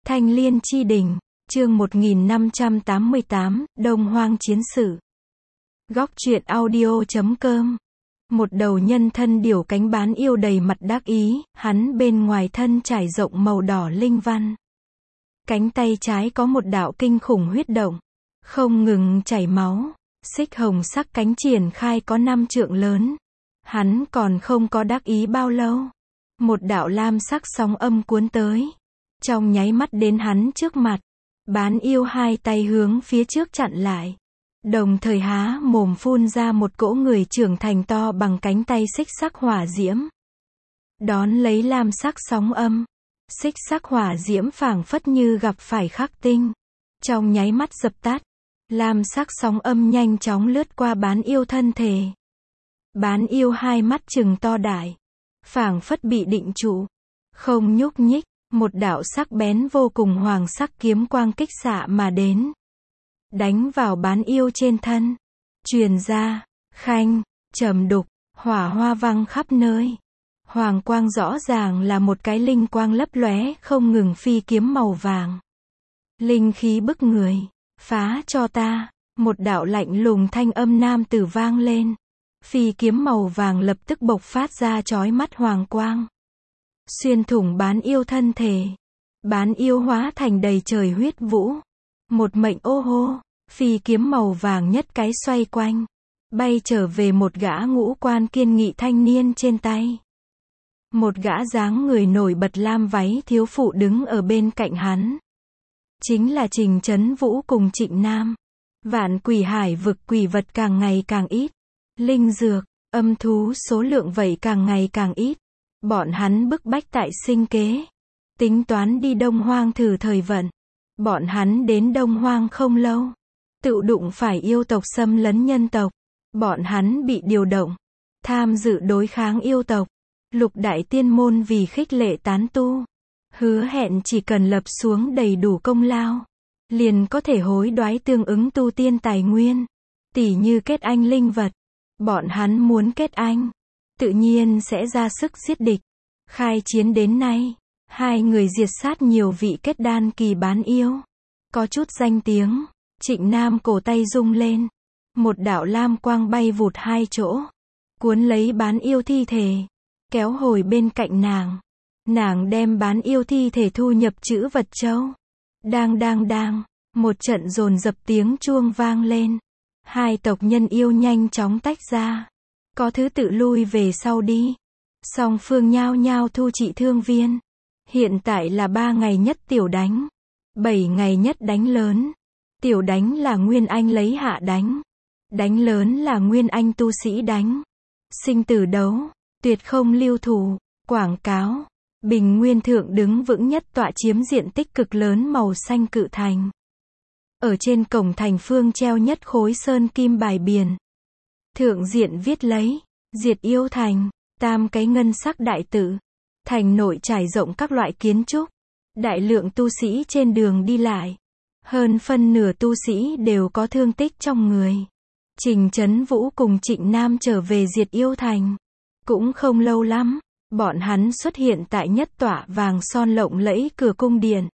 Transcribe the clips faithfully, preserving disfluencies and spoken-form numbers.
Thanh Liên Chi Đỉnh, chương một nghìn năm trăm tám mươi tám, Đông Hoang Chiến Sự. Góc truyện audio chấm com. Một đầu nhân thân điểu cánh bán yêu đầy mặt đắc ý, hắn bên ngoài thân trải rộng màu đỏ linh văn. Cánh tay trái có một đạo kinh khủng huyết động, không ngừng chảy máu, xích hồng sắc cánh triển khai có năm trượng lớn. Hắn còn không có đắc ý bao lâu, một đạo lam sắc sóng âm cuốn tới, trong nháy mắt đến hắn trước mặt. Bán yêu hai tay hướng phía trước chặn lại, đồng thời há mồm phun ra một cỗ người trưởng thành to bằng cánh tay xích sắc hỏa diễm. Đón lấy lam sắc sóng âm, xích sắc hỏa diễm phảng phất như gặp phải khắc tinh, trong nháy mắt dập tắt. Lam sắc sóng âm nhanh chóng lướt qua bán yêu thân thể. Bán yêu hai mắt trừng to đại, phảng phất bị định trụ, không nhúc nhích. Một đạo sắc bén vô cùng hoàng sắc kiếm quang kích xạ mà đến, đánh vào bán yêu trên thân, truyền ra, khanh, trầm đục, hỏa hoa văng khắp nơi. Hoàng quang rõ ràng là một cái linh quang lấp lóe không ngừng phi kiếm màu vàng. Linh khí bức người, phá cho ta, một đạo lạnh lùng thanh âm nam tử vang lên. Phi kiếm màu vàng lập tức bộc phát ra chói mắt hoàng quang, xuyên thủng bán yêu thân thể. Bán yêu hóa thành đầy trời huyết vũ. Một mệnh ô hô, phi kiếm màu vàng nhất cái xoay quanh, bay trở về một gã ngũ quan kiên nghị thanh niên trên tay. Một gã dáng người nổi bật lam váy thiếu phụ đứng ở bên cạnh hắn. Chính là Trình Chấn Vũ cùng Trịnh Nam. Vạn quỷ hải vực quỷ vật càng ngày càng ít. Linh dược, âm thú số lượng vậy càng ngày càng ít. Bọn hắn bức bách tại sinh kế, tính toán đi Đông Hoang thử thời vận. Bọn hắn đến Đông Hoang không lâu, tự đụng phải yêu tộc xâm lấn nhân tộc. Bọn hắn bị điều động, tham dự đối kháng yêu tộc. Lục đại tiên môn vì khích lệ tán tu, hứa hẹn chỉ cần lập xuống đầy đủ công lao, liền có thể hối đoái tương ứng tu tiên tài nguyên, tỉ như kết anh linh vật. Bọn hắn muốn kết anh, tự nhiên sẽ ra sức giết địch. Khai chiến đến nay, hai người diệt sát nhiều vị kết đan kỳ bán yêu, có chút danh tiếng. Trịnh Nam cổ tay rung lên, một đạo lam quang bay vụt hai chỗ, cuốn lấy bán yêu thi thể, kéo hồi bên cạnh nàng. Nàng đem bán yêu thi thể thu nhập trữ vật châu. Đang đang đang, một trận dồn dập tiếng chuông vang lên. Hai tộc nhân yêu nhanh chóng tách ra, có thứ tự lui về sau đi. Song phương nhao nhao thu trị thương viên. Hiện tại là ba ngày nhất tiểu đánh, bảy ngày nhất đánh lớn. Tiểu đánh là nguyên anh lấy hạ đánh, đánh lớn là nguyên anh tu sĩ đánh. Sinh tử đấu, tuyệt không lưu thủ. Quảng cáo, Bình Nguyên thượng đứng vững nhất tọa chiếm diện tích cực lớn màu xanh cự thành. Ở trên cổng thành phương treo nhất khối sơn kim bài biển. Thượng diện viết lấy, diệt yêu thành, tam cái ngân sắc đại tự. Thành nội trải rộng các loại kiến trúc. Đại lượng tu sĩ trên đường đi lại. Hơn phân nửa tu sĩ đều có thương tích trong người. Trình Chấn Vũ cùng Trịnh Nam trở về diệt yêu thành. Cũng không lâu lắm, bọn hắn xuất hiện tại nhất tọa vàng son lộng lẫy cửa cung điện.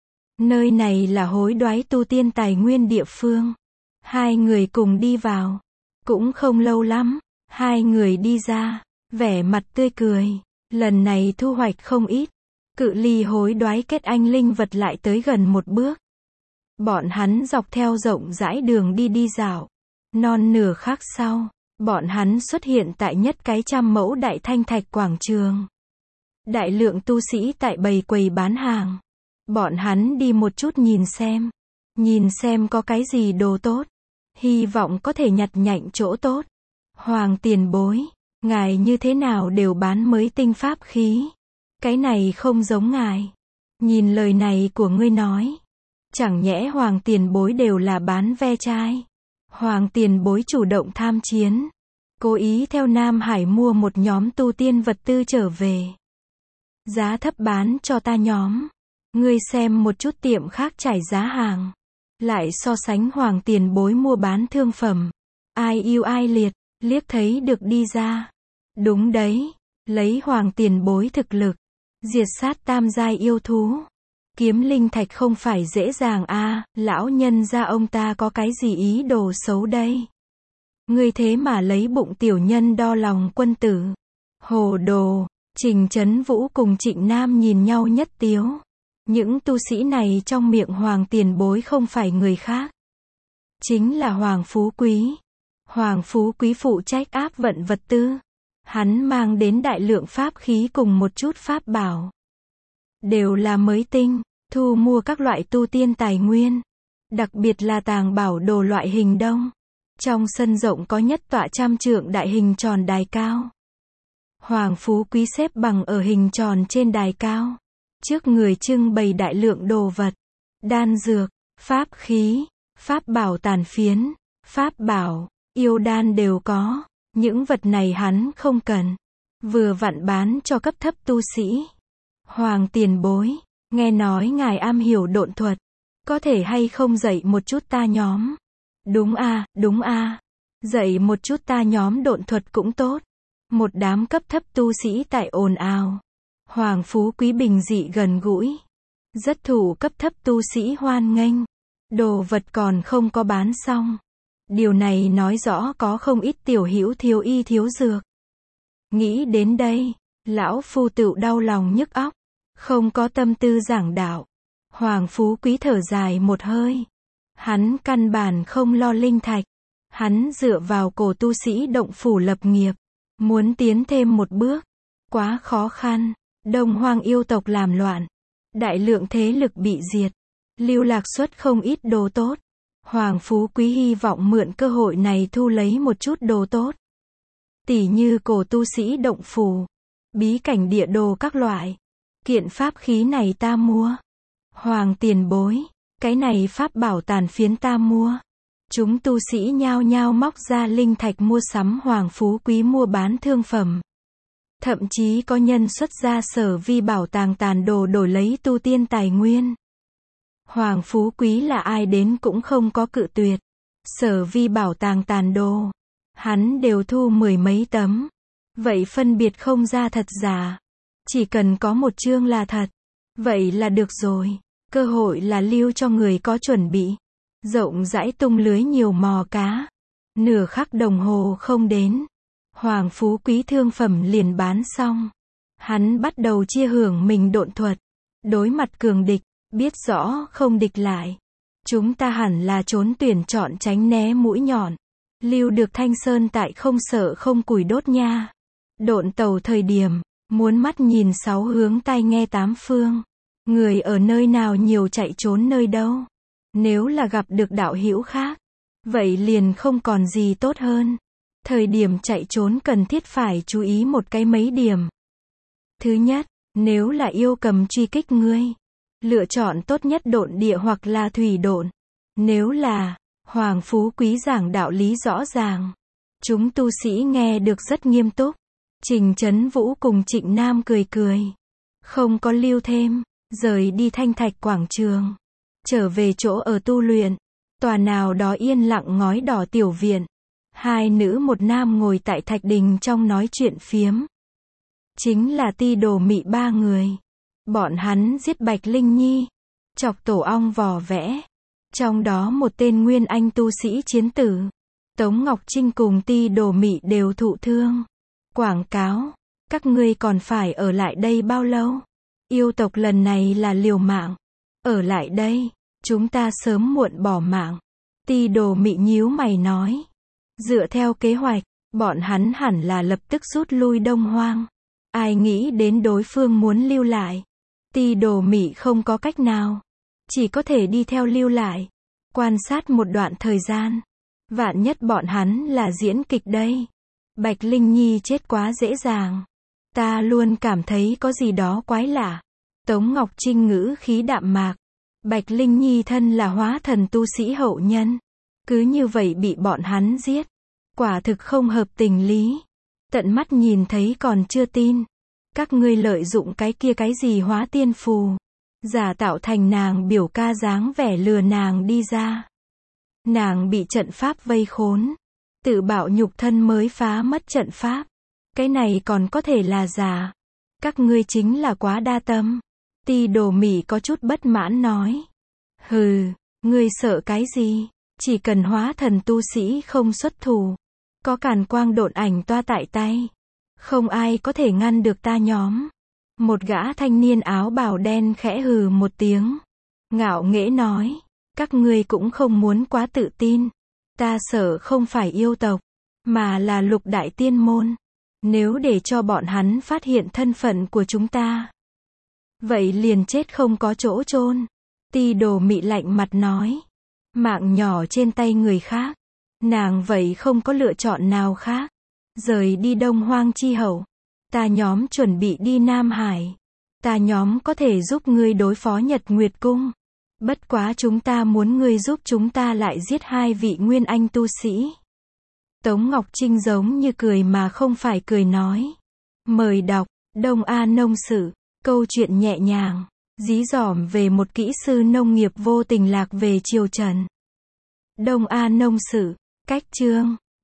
Nơi này là hối đoái tu tiên tài nguyên địa phương. Hai người cùng đi vào. Cũng không lâu lắm, hai người đi ra, vẻ mặt tươi cười. Lần này thu hoạch không ít. Cự ly hối đoái kết anh linh vật lại tới gần một bước. Bọn hắn dọc theo rộng rãi đường đi đi dạo. Non nửa khắc sau, bọn hắn xuất hiện tại nhất cái trăm mẫu đại thanh thạch quảng trường. Đại lượng tu sĩ tại bày quầy bán hàng. Bọn hắn đi một chút nhìn xem. Nhìn xem có cái gì đồ tốt. Hy vọng có thể nhặt nhạnh chỗ tốt. Hoàng tiền bối, ngài như thế nào đều bán mới tinh pháp khí. Cái này không giống ngài. Nhìn lời này của ngươi nói, chẳng nhẽ hoàng tiền bối đều là bán ve chai. Hoàng tiền bối chủ động tham chiến, cố ý theo Nam Hải mua một nhóm tu tiên vật tư trở về. Giá thấp bán cho ta nhóm. Ngươi xem một chút tiệm khác trải giá hàng, lại so sánh hoàng tiền bối mua bán thương phẩm. Ai yêu ai liệt, liếc thấy được đi ra. Đúng đấy, lấy hoàng tiền bối thực lực, diệt sát tam giai yêu thú. Kiếm linh thạch không phải dễ dàng a, lão nhân gia ông ta có cái gì ý đồ xấu đây? Ngươi thế mà lấy bụng tiểu nhân đo lòng quân tử. Hồ đồ, Trình Chấn Vũ cùng Trịnh Nam nhìn nhau nhất tiếu. Những tu sĩ này trong miệng Hoàng tiền bối không phải người khác. Chính là Hoàng Phú Quý. Hoàng Phú Quý phụ trách áp vận vật tư. Hắn mang đến đại lượng pháp khí cùng một chút pháp bảo. Đều là mới tinh, thu mua các loại tu tiên tài nguyên. Đặc biệt là tàng bảo đồ loại hình đông. Trong sân rộng có nhất tọa trăm trượng đại hình tròn đài cao. Hoàng Phú Quý xếp bằng ở hình tròn trên đài cao. Trước người trưng bày đại lượng đồ vật. Đan dược, pháp khí, pháp bảo tàn phiến, pháp bảo, yêu đan đều có. Những vật này hắn không cần. Vừa vặn bán cho cấp thấp tu sĩ. Hoàng tiền bối, nghe nói ngài am hiểu độn thuật. Có thể hay không dạy một chút ta nhóm? Đúng a, đúng a. Dạy một chút ta nhóm độn thuật cũng tốt. Một đám cấp thấp tu sĩ tại ồn ào. Hoàng Phú Quý bình dị gần gũi. Rất thủ cấp thấp tu sĩ hoan nghênh. Đồ vật còn không có bán xong. Điều này nói rõ có không ít tiểu hữu thiếu y thiếu dược. Nghĩ đến đây, lão phu tựu đau lòng nhức óc. Không có tâm tư giảng đạo. Hoàng Phú Quý thở dài một hơi. Hắn căn bản không lo linh thạch. Hắn dựa vào cổ tu sĩ động phủ lập nghiệp. Muốn tiến thêm một bước. Quá khó khăn. Đông Hoang yêu tộc làm loạn. Đại lượng thế lực bị diệt. Lưu lạc xuất không ít đồ tốt. Hoàng Phú Quý hy vọng mượn cơ hội này thu lấy một chút đồ tốt. Tỉ như cổ tu sĩ động phủ. Bí cảnh địa đồ các loại. Kiện pháp khí này ta mua. Hoàng tiền bối. Cái này pháp bảo tàn phiến ta mua. Chúng tu sĩ nhao nhao móc ra linh thạch mua sắm Hoàng Phú Quý mua bán thương phẩm. Thậm chí có nhân xuất ra sở vi bảo tàng tàn đồ đổi lấy tu tiên tài nguyên. Hoàng Phú Quý là ai đến cũng không có cự tuyệt. Sở vi bảo tàng tàn đồ. Hắn đều thu mười mấy tấm. Vậy phân biệt không ra thật giả. Chỉ cần có một chương là thật. Vậy là được rồi. Cơ hội là lưu cho người có chuẩn bị. Rộng rãi tung lưới nhiều mò cá. Nửa khắc đồng hồ không đến. Hoàng Phú Quý thương phẩm liền bán xong. Hắn bắt đầu chia hưởng mình độn thuật. Đối mặt cường địch, biết rõ không địch lại. Chúng ta hẳn là trốn tuyển chọn tránh né mũi nhọn. Lưu được Thanh Sơn tại không sợ không củi đốt nha. Độn tàu thời điểm, muốn mắt nhìn sáu hướng tai nghe tám phương. Người ở nơi nào nhiều chạy trốn nơi đâu. Nếu là gặp được đạo hữu khác, vậy liền không còn gì tốt hơn. Thời điểm chạy trốn cần thiết phải chú ý một cái mấy điểm. Thứ nhất, nếu là yêu cầm truy kích ngươi, lựa chọn tốt nhất độn địa hoặc là thủy độn. Nếu là, Hoàng Phú Quý giảng đạo lý rõ ràng. Chúng tu sĩ nghe được rất nghiêm túc. Trình Chấn Vũ cùng Trịnh Nam cười cười. Không có lưu thêm, rời đi Thanh Thạch quảng trường. Trở về chỗ ở tu luyện. Tòa nào đó yên lặng ngói đỏ tiểu viện. Hai nữ một nam ngồi tại thạch đình trong nói chuyện phiếm. Chính là Ti Đồ Mị ba người. Bọn hắn giết Bạch Linh Nhi. Chọc tổ ong vò vẽ. Trong đó một tên nguyên anh tu sĩ chiến tử. Tống Ngọc Trinh cùng Ti Đồ Mị đều thụ thương. Quảng cáo. Các ngươi còn phải ở lại đây bao lâu? Yêu tộc lần này là liều mạng. Ở lại đây. Chúng ta sớm muộn bỏ mạng. Ti Đồ Mị nhíu mày nói. Dựa theo kế hoạch, bọn hắn hẳn là lập tức rút lui Đông Hoang. Ai nghĩ đến đối phương muốn lưu lại. Ti Đồ Mị không có cách nào. Chỉ có thể đi theo lưu lại. Quan sát một đoạn thời gian. Vạn nhất bọn hắn là diễn kịch đây. Bạch Linh Nhi chết quá dễ dàng. Ta luôn cảm thấy có gì đó quái lạ. Tống Ngọc Trinh ngữ khí đạm mạc. Bạch Linh Nhi thân là hóa thần tu sĩ hậu nhân. Cứ như vậy bị bọn hắn giết. Quả thực không hợp tình lý. Tận mắt nhìn thấy còn chưa tin. Các ngươi lợi dụng cái kia cái gì hóa tiên phù. Giả tạo thành nàng biểu ca dáng vẻ lừa nàng đi ra. Nàng bị trận pháp vây khốn. Tự bạo nhục thân mới phá mất trận pháp. Cái này còn có thể là giả. Các ngươi chính là quá đa tâm. Ti Đồ Mị có chút bất mãn nói. Hừ, ngươi sợ cái gì? Chỉ cần hóa thần tu sĩ không xuất thủ, có càn quang độn ảnh toa tại tay, không ai có thể ngăn được ta nhóm. Một gã thanh niên áo bào đen khẽ hừ một tiếng, ngạo nghễ nói, các ngươi cũng không muốn quá tự tin. Ta sợ không phải yêu tộc, mà là lục đại tiên môn. Nếu để cho bọn hắn phát hiện thân phận của chúng ta, vậy liền chết không có chỗ chôn. Ti Đồ Mị lạnh mặt nói, mạng nhỏ trên tay người khác, nàng vậy không có lựa chọn nào khác. Rời đi Đông Hoang chi hậu, ta nhóm chuẩn bị đi Nam Hải. Ta nhóm có thể giúp ngươi đối phó Nhật Nguyệt Cung. Bất quá chúng ta muốn ngươi giúp chúng ta lại giết hai vị nguyên anh tu sĩ. Tống Ngọc Trinh giống như cười mà không phải cười nói. Mời đọc, Đông A Nông Sự, câu chuyện nhẹ nhàng, dí dỏm về một kỹ sư nông nghiệp vô tình lạc về triều Trần. Đông A Nông Sự, cách chương